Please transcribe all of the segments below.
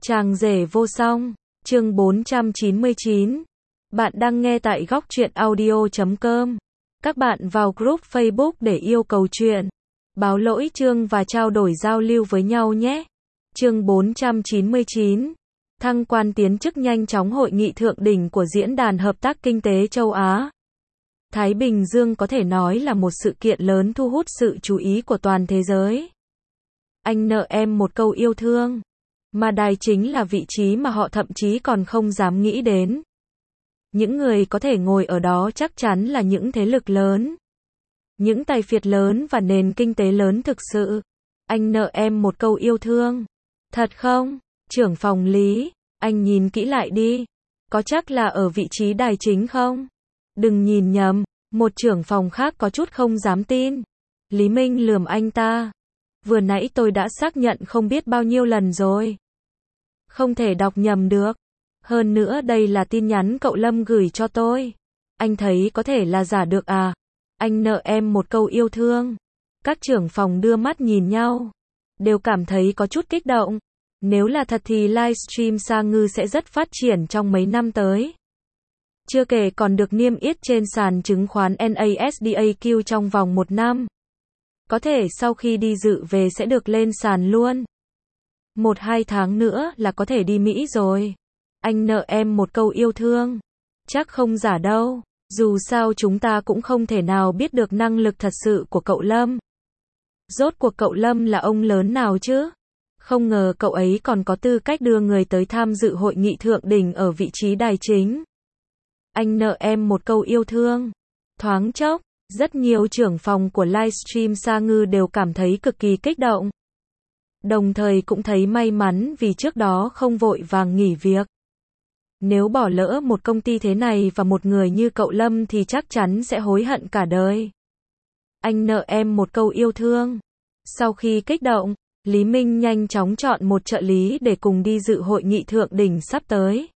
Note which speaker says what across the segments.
Speaker 1: Chàng rể vô song, chương 499. Bạn đang nghe tại góc truyện audio.com. Các bạn vào group Facebook để yêu cầu chuyện, báo lỗi chương và trao đổi giao lưu với nhau nhé. Chương 499. Thăng quan tiến chức nhanh chóng. Hội nghị thượng đỉnh của Diễn đàn Hợp tác Kinh tế Châu Á Thái Bình Dương có thể nói là một sự kiện lớn thu hút sự chú ý của toàn thế giới. Anh nợ em một câu yêu thương. Mà đài chính là vị trí mà họ thậm chí còn không dám nghĩ đến. Những người có thể ngồi ở đó chắc chắn là những thế lực lớn, những tài phiệt lớn và nền kinh tế lớn thực sự. Anh nợ em một câu yêu thương. Thật không? Trưởng phòng Lý, anh nhìn kỹ lại đi. Có chắc là ở vị trí đài chính không? Đừng nhìn nhầm, một trưởng phòng khác có chút không dám tin. Lý Minh lườm anh ta. Vừa nãy tôi đã xác nhận không biết bao nhiêu lần rồi. Không thể đọc nhầm được. Hơn nữa đây là tin nhắn cậu Lâm gửi cho tôi. Anh thấy có thể là giả được à? Anh nợ em một câu yêu thương. Các trưởng phòng đưa mắt nhìn nhau, đều cảm thấy có chút kích động. Nếu là thật thì livestream Sa Ngư sẽ rất phát triển trong mấy năm tới. Chưa kể còn được niêm yết trên sàn chứng khoán NASDAQ trong vòng 1 năm. Có thể sau khi đi dự về sẽ được lên sàn luôn. 1-2 tháng nữa là có thể đi Mỹ rồi. Anh nợ em một câu yêu thương. Chắc không giả đâu. Dù sao chúng ta cũng không thể nào biết được năng lực thật sự của cậu Lâm. Rốt cuộc cậu Lâm là ông lớn nào chứ? Không ngờ cậu ấy còn có tư cách đưa người tới tham dự hội nghị thượng đỉnh ở vị trí đài chính. Anh nợ em một câu yêu thương. Thoáng chốc, rất nhiều trưởng phòng của livestream Sa Ngư đều cảm thấy cực kỳ kích động. Đồng thời cũng thấy may mắn vì trước đó không vội vàng nghỉ việc. Nếu bỏ lỡ một công ty thế này và một người như cậu Lâm thì chắc chắn sẽ hối hận cả đời. Anh nợ em một câu yêu thương. Sau khi kích động, Lý Minh nhanh chóng chọn một trợ lý để cùng đi dự hội nghị thượng đỉnh sắp tới.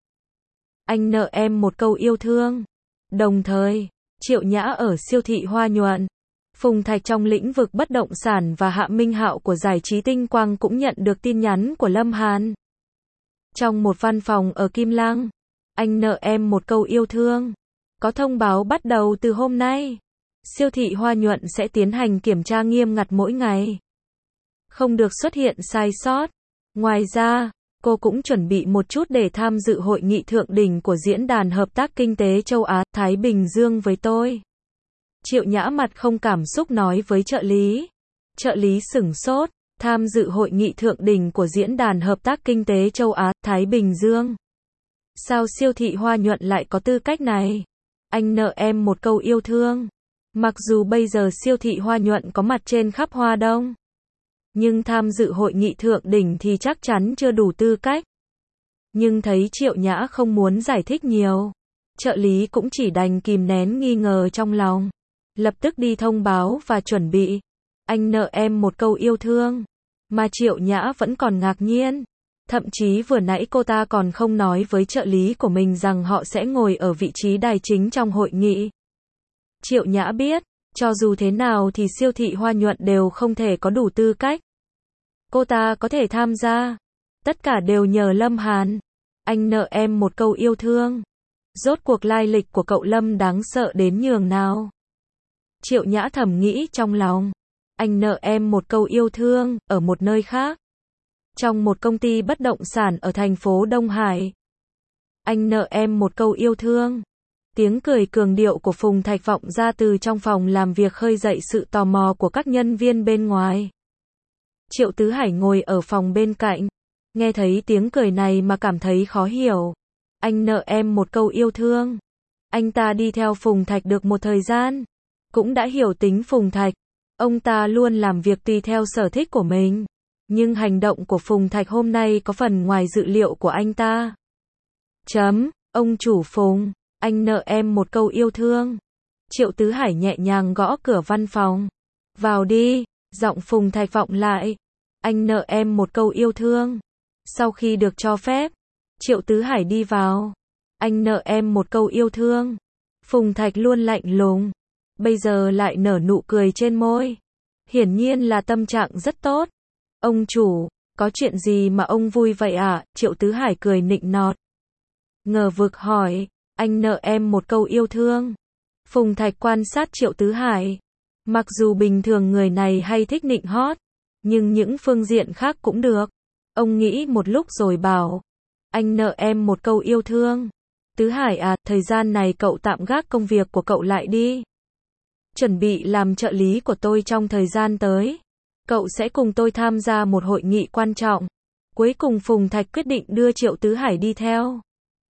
Speaker 1: Anh nợ em một câu yêu thương. Đồng thời, Triệu Nhã ở siêu thị Hoa Nhuận, Phùng Thạch trong lĩnh vực bất động sản và Hạ Minh Hạo của giải trí Tinh Quang cũng nhận được tin nhắn của Lâm Hàn. Trong một văn phòng ở Kim Lăng, anh nợ em một câu yêu thương. Có thông báo bắt đầu từ hôm nay, siêu thị Hoa Nhuận sẽ tiến hành kiểm tra nghiêm ngặt mỗi ngày. Không được xuất hiện sai sót. Ngoài ra, cô cũng chuẩn bị một chút để tham dự hội nghị thượng đỉnh của Diễn đàn Hợp tác Kinh tế Châu Á Thái Bình Dương với tôi. Triệu Nhã mặt không cảm xúc nói với trợ lý. Trợ lý sửng sốt. Tham dự hội nghị thượng đỉnh của Diễn đàn Hợp tác Kinh tế Châu Á Thái Bình Dương. Sao siêu thị Hoa Nhuận lại có tư cách này? Anh nợ em một câu yêu thương. Mặc dù bây giờ siêu thị Hoa Nhuận có mặt trên khắp Hoa Đông, nhưng tham dự hội nghị thượng đỉnh thì chắc chắn chưa đủ tư cách. Nhưng thấy Triệu Nhã không muốn giải thích nhiều, trợ lý cũng chỉ đành kìm nén nghi ngờ trong lòng. Lập tức đi thông báo và chuẩn bị. Anh nợ em một câu yêu thương. Mà Triệu Nhã vẫn còn ngạc nhiên. Thậm chí vừa nãy cô ta còn không nói với trợ lý của mình rằng họ sẽ ngồi ở vị trí đài chính trong hội nghị. Triệu Nhã biết, cho dù thế nào thì siêu thị Hoa Nhuận đều không thể có đủ tư cách. Cô ta có thể tham gia. Tất cả đều nhờ Lâm Hàn. Anh nợ em một câu yêu thương. Rốt cuộc lai lịch của cậu Lâm đáng sợ đến nhường nào? Triệu Nhã thầm nghĩ trong lòng. Anh nợ em một câu yêu thương, ở một nơi khác. Trong một công ty bất động sản ở thành phố Đông Hải. Anh nợ em một câu yêu thương. Tiếng cười cường điệu của Phùng Thạch vọng ra từ trong phòng làm việc khơi dậy sự tò mò của các nhân viên bên ngoài. Triệu Tứ Hải ngồi ở phòng bên cạnh. Nghe thấy tiếng cười này mà cảm thấy khó hiểu. Anh nợ em một câu yêu thương. Anh ta đi theo Phùng Thạch được một thời gian, cũng đã hiểu tính Phùng Thạch. Ông ta luôn làm việc tùy theo sở thích của mình. Nhưng hành động của Phùng Thạch hôm nay có phần ngoài dự liệu của anh ta. Ông chủ Phùng, anh nợ em một câu yêu thương. Triệu Tứ Hải nhẹ nhàng gõ cửa văn phòng. Vào đi, giọng Phùng Thạch vọng lại. Anh nợ em một câu yêu thương. Sau khi được cho phép, Triệu Tứ Hải đi vào. Anh nợ em một câu yêu thương. Phùng Thạch luôn lạnh lùng, bây giờ lại nở nụ cười trên môi. Hiển nhiên là tâm trạng rất tốt. Ông chủ, Có chuyện gì mà ông vui vậy ạ? Triệu Tứ Hải cười nịnh nọt. Ngờ vực hỏi, anh nợ em một câu yêu thương. Phùng Thạch quan sát Triệu Tứ Hải. Mặc dù bình thường người này hay thích nịnh hót, nhưng những phương diện khác cũng được. Ông nghĩ một lúc rồi bảo, anh nợ em một câu yêu thương. Tứ Hải à, thời gian này cậu tạm gác công việc của cậu lại đi. Chuẩn bị làm trợ lý của tôi trong thời gian tới. Cậu sẽ cùng tôi tham gia một hội nghị quan trọng. Cuối cùng Phùng Thạch quyết định đưa Triệu Tứ Hải đi theo.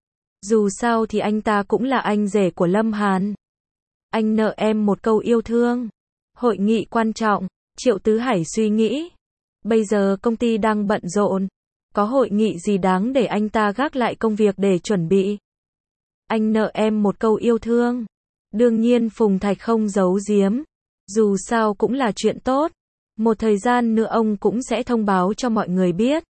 Speaker 1: Dù sao thì anh ta cũng là anh rể của Lâm Hàn. Anh nợ em một câu yêu thương. Hội nghị quan trọng, Triệu Tứ Hải suy nghĩ. Bây giờ công ty đang bận rộn. Có hội nghị gì đáng để anh ta gác lại công việc để chuẩn bị. Anh nợ em một câu yêu thương. Đương nhiên Phùng Thạch không giấu giếm. Dù sao cũng là chuyện tốt. Một thời gian nữa ông cũng sẽ thông báo cho mọi người biết.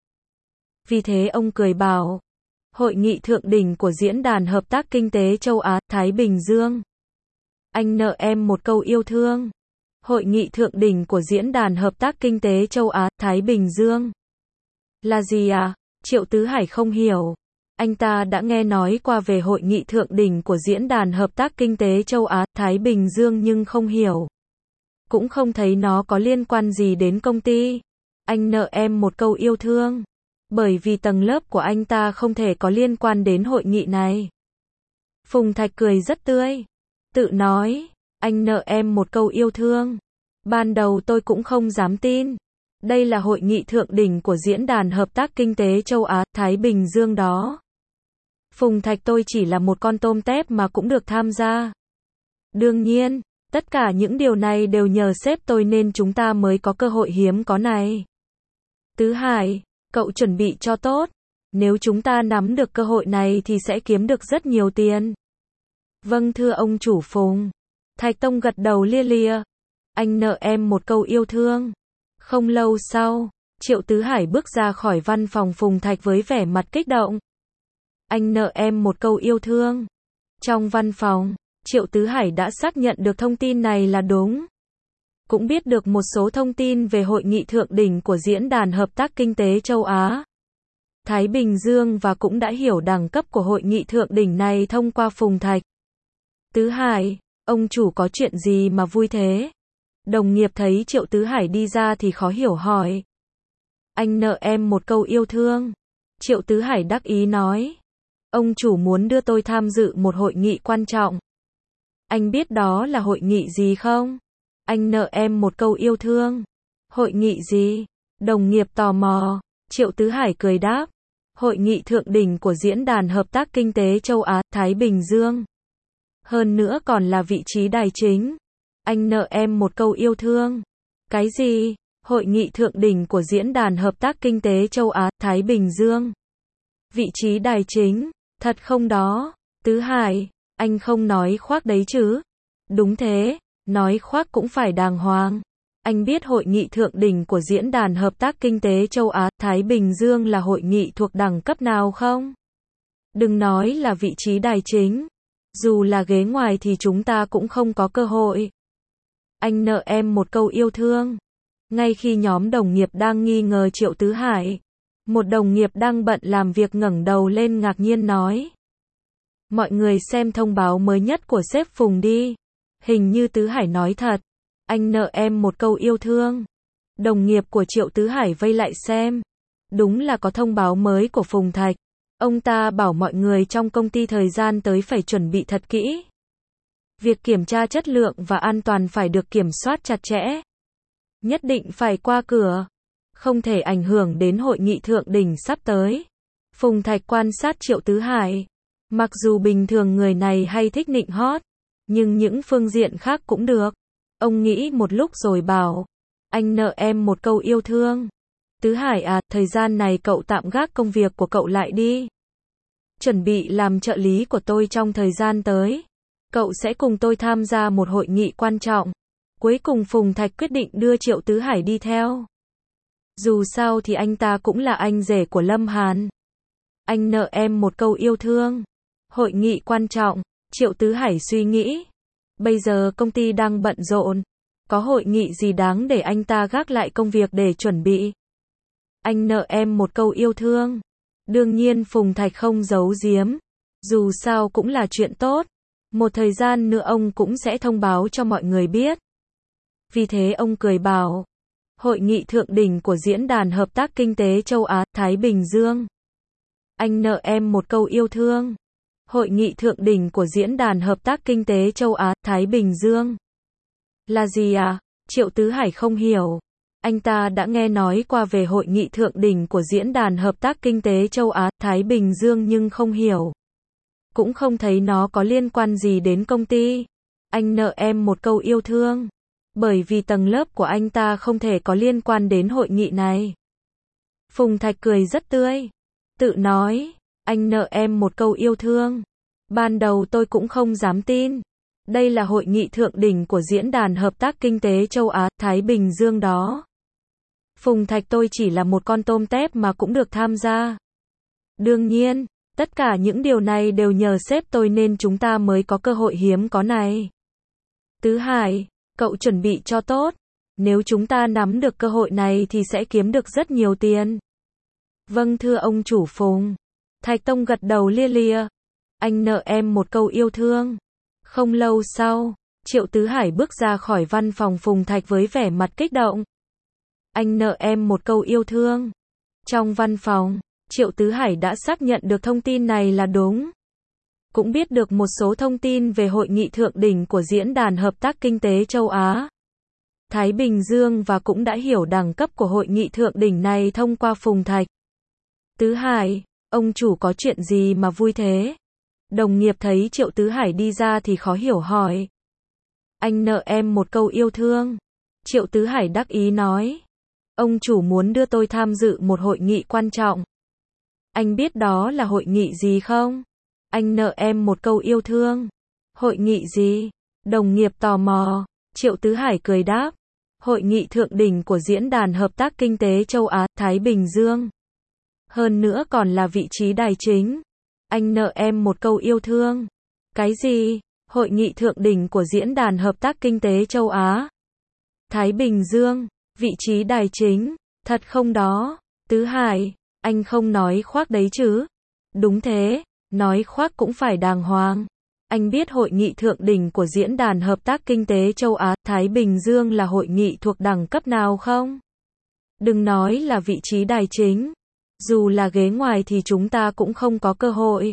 Speaker 1: Vì thế ông cười bảo. Hội nghị thượng đỉnh của Diễn đàn Hợp tác Kinh tế Châu Á, Thái Bình Dương. Anh nợ em một câu yêu thương. Hội nghị thượng đỉnh của Diễn đàn Hợp tác Kinh tế Châu Á, Thái Bình Dương. Là gì à? Triệu Tứ Hải không hiểu. Anh ta đã nghe nói qua về hội nghị thượng đỉnh của Diễn đàn Hợp tác Kinh tế Châu Á, Thái Bình Dương nhưng không hiểu. Cũng không thấy nó có liên quan gì đến công ty. Anh nợ em một câu yêu thương. Bởi vì tầng lớp của anh ta không thể có liên quan đến hội nghị này. Phùng Thạch cười rất tươi. Tự nói, anh nợ em một câu yêu thương. Ban đầu tôi cũng không dám tin. Đây là hội nghị thượng đỉnh của Diễn đàn Hợp tác Kinh tế Châu Á, Thái Bình Dương đó. Phùng Thạch tôi chỉ là một con tôm tép mà cũng được tham gia. Đương nhiên, tất cả những điều này đều nhờ sếp tôi nên chúng ta mới có cơ hội hiếm có này. Tứ Hải, cậu chuẩn bị cho tốt. Nếu chúng ta nắm được cơ hội này thì sẽ kiếm được rất nhiều tiền. Vâng thưa ông chủ Phùng. Thạch Tông gật đầu lia lịa. Anh nợ em một câu yêu thương. Không lâu sau, Triệu Tứ Hải bước ra khỏi văn phòng Phùng Thạch với vẻ mặt kích động. Anh nợ em một câu yêu thương. Trong văn phòng, Triệu Tứ Hải đã xác nhận được thông tin này là đúng. Cũng biết được một số thông tin về hội nghị thượng đỉnh của Diễn đàn Hợp tác Kinh tế Châu Á, Thái Bình Dương và cũng đã hiểu đẳng cấp của hội nghị thượng đỉnh này thông qua Phùng Thạch. Tứ Hải, ông chủ có chuyện gì mà vui thế? Đồng nghiệp thấy Triệu Tứ Hải đi ra thì khó hiểu hỏi. Anh nợ em một câu yêu thương. Triệu Tứ Hải đắc ý nói. Ông chủ muốn đưa tôi tham dự một hội nghị quan trọng. Anh biết đó là hội nghị gì không? Anh nợ em một câu yêu thương. Hội nghị gì? Đồng nghiệp tò mò. Triệu Tứ Hải cười đáp. Hội nghị thượng đỉnh của Diễn đàn Hợp tác Kinh tế Châu Á, Thái Bình Dương. Hơn nữa còn là vị trí đài chính. Anh nợ em một câu yêu thương. Cái gì? Hội nghị thượng đỉnh của Diễn đàn Hợp tác Kinh tế Châu Á, Thái Bình Dương. Vị trí đài chính. Thật không đó? Tứ Hải, anh không nói khoác đấy chứ? Đúng thế, nói khoác cũng phải đàng hoàng. Anh biết hội nghị thượng đỉnh của Diễn đàn Hợp tác Kinh tế Châu Á, Thái Bình Dương là hội nghị thuộc đẳng cấp nào không? Đừng nói là vị trí đài chính. Dù là ghế ngoài thì chúng ta cũng không có cơ hội. Anh nợ em một câu yêu thương. Ngay khi nhóm đồng nghiệp đang nghi ngờ Triệu Tứ Hải, một đồng nghiệp đang bận làm việc ngẩng đầu lên ngạc nhiên nói. Mọi người xem thông báo mới nhất của sếp Phùng đi. Hình như Tứ Hải nói thật. Anh nợ em một câu yêu thương. Đồng nghiệp của Triệu Tứ Hải vây lại xem. Đúng là có thông báo mới của Phùng Thạch. Ông ta bảo mọi người trong công ty thời gian tới phải chuẩn bị thật kỹ. Việc kiểm tra chất lượng và an toàn phải được kiểm soát chặt chẽ. Nhất định phải qua cửa. Không thể ảnh hưởng đến hội nghị thượng đỉnh sắp tới. Phùng Thạch quan sát Triệu Tứ Hải. Mặc dù bình thường người này hay thích nịnh hót, nhưng những phương diện khác cũng được. Ông nghĩ một lúc rồi bảo. Anh nợ em một câu yêu thương. Tứ Hải à, thời gian này cậu tạm gác công việc của cậu lại đi. Chuẩn bị làm trợ lý của tôi trong thời gian tới. Cậu sẽ cùng tôi tham gia một hội nghị quan trọng. Cuối cùng Phùng Thạch quyết định đưa Triệu Tứ Hải đi theo. Dù sao thì anh ta cũng là anh rể của Lâm Hàn. Anh nợ em một câu yêu thương. Hội nghị quan trọng, Triệu Tứ Hải suy nghĩ. Bây giờ công ty đang bận rộn. Có hội nghị gì đáng để anh ta gác lại công việc để chuẩn bị. Anh nợ em một câu yêu thương. Đương nhiên Phùng Thạch không giấu giếm. Dù sao cũng là chuyện tốt. Một thời gian nữa ông cũng sẽ thông báo cho mọi người biết. Vì thế ông cười bảo. Hội nghị thượng đỉnh của Diễn đàn Hợp tác Kinh tế Châu Á, Thái Bình Dương. Anh nợ em một câu yêu thương. Hội nghị thượng đỉnh của Diễn đàn Hợp tác Kinh tế Châu Á, Thái Bình Dương. Là gì à? Triệu Tứ Hải không hiểu. Anh ta đã nghe nói qua về hội nghị thượng đỉnh của Diễn đàn Hợp tác Kinh tế Châu Á, Thái Bình Dương nhưng không hiểu. Cũng không thấy nó có liên quan gì đến công ty. Anh nợ em một câu yêu thương. Bởi vì tầng lớp của anh ta không thể có liên quan đến hội nghị này. Phùng Thạch cười rất tươi. Tự nói, anh nợ em một câu yêu thương. Ban đầu tôi cũng không dám tin. Đây là hội nghị thượng đỉnh của Diễn đàn Hợp tác Kinh tế Châu Á, Thái Bình Dương đó. Phùng Thạch tôi chỉ là một con tôm tép mà cũng được tham gia. Đương nhiên, tất cả những điều này đều nhờ sếp tôi nên chúng ta mới có cơ hội hiếm có này. Tứ Hải, cậu chuẩn bị cho tốt. Nếu chúng ta nắm được cơ hội này thì sẽ kiếm được rất nhiều tiền. Vâng thưa ông chủ Phùng. Thạch Tông gật đầu lia lịa. Anh nợ em một câu yêu thương. Không lâu sau, Triệu Tứ Hải bước ra khỏi văn phòng Phùng Thạch với vẻ mặt kích động. Anh nợ em một câu yêu thương. Trong văn phòng, Triệu Tứ Hải đã xác nhận được thông tin này là đúng. Cũng biết được một số thông tin về hội nghị thượng đỉnh của Diễn đàn Hợp tác Kinh tế Châu Á, Thái Bình Dương và cũng đã hiểu đẳng cấp của hội nghị thượng đỉnh này thông qua Phùng Thạch. Tứ Hải, ông chủ có chuyện gì mà vui thế? Đồng nghiệp thấy Triệu Tứ Hải đi ra thì khó hiểu hỏi. Anh nợ em một câu yêu thương. Triệu Tứ Hải đắc ý nói. Ông chủ muốn đưa tôi tham dự một hội nghị quan trọng. Anh biết đó là hội nghị gì không? Anh nợ em một câu yêu thương. Hội nghị gì? Đồng nghiệp tò mò. Triệu Tứ Hải cười đáp. Hội nghị thượng đỉnh của Diễn đàn Hợp tác Kinh tế Châu Á, Thái Bình Dương. Hơn nữa còn là vị trí đài chính. Anh nợ em một câu yêu thương. Cái gì? Hội nghị thượng đỉnh của Diễn đàn Hợp tác Kinh tế Châu Á, Thái Bình Dương, vị trí đài chính. Thật không đó? Tứ Hải, anh không nói khoác đấy chứ? Đúng thế, nói khoác cũng phải đàng hoàng. Anh biết hội nghị thượng đỉnh của Diễn đàn Hợp tác Kinh tế Châu Á, Thái Bình Dương là hội nghị thuộc đẳng cấp nào không? Đừng nói là vị trí đài chính. Dù là ghế ngoài thì chúng ta cũng không có cơ hội.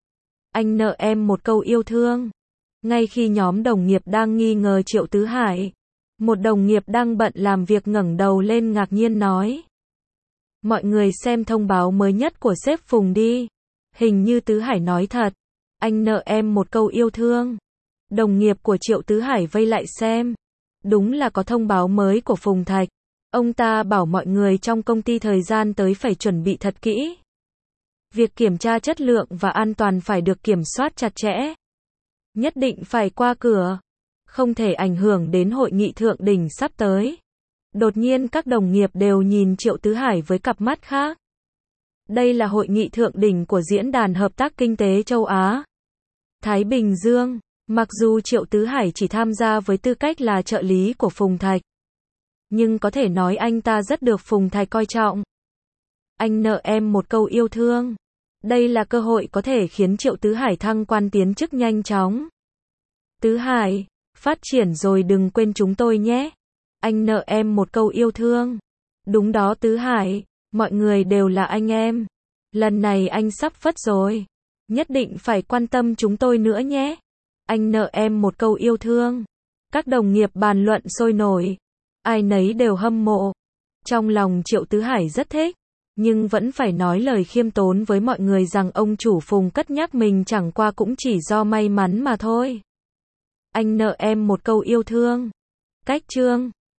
Speaker 1: Anh nợ em một câu yêu thương. Ngay khi nhóm đồng nghiệp đang nghi ngờ Triệu Tứ Hải, một đồng nghiệp đang bận làm việc ngẩng đầu lên ngạc nhiên nói. Mọi người xem thông báo mới nhất của sếp Phùng đi. Hình như Tứ Hải nói thật. Anh nợ em một câu yêu thương. Đồng nghiệp của Triệu Tứ Hải vây lại xem. Đúng là có thông báo mới của Phùng Thạch. Ông ta bảo mọi người trong công ty thời gian tới phải chuẩn bị thật kỹ. Việc kiểm tra chất lượng và an toàn phải được kiểm soát chặt chẽ. Nhất định phải qua cửa. Không thể ảnh hưởng đến hội nghị thượng đỉnh sắp tới. Đột nhiên các đồng nghiệp đều nhìn Triệu Tứ Hải với cặp mắt khác. Đây là hội nghị thượng đỉnh của Diễn đàn Hợp tác Kinh tế Châu Á, Thái Bình Dương. Mặc dù Triệu Tứ Hải chỉ tham gia với tư cách là trợ lý của Phùng Thạch, nhưng có thể nói anh ta rất được Phùng Thạch coi trọng. Anh nợ em một câu yêu thương. Đây là cơ hội có thể khiến Triệu Tứ Hải thăng quan tiến chức nhanh chóng. Tứ Hải, phát triển rồi đừng quên chúng tôi nhé. Anh nợ em một câu yêu thương. Đúng đó Tứ Hải, mọi người đều là anh em. Lần này anh sắp phất rồi. Nhất định phải quan tâm chúng tôi nữa nhé. Anh nợ em một câu yêu thương. Các đồng nghiệp bàn luận sôi nổi. Ai nấy đều hâm mộ. Trong lòng Triệu Tứ Hải rất thích, nhưng vẫn phải nói lời khiêm tốn với mọi người rằng ông chủ Phùng cất nhắc mình chẳng qua cũng chỉ do may mắn mà thôi. Anh nợ em một câu yêu thương. Cách chương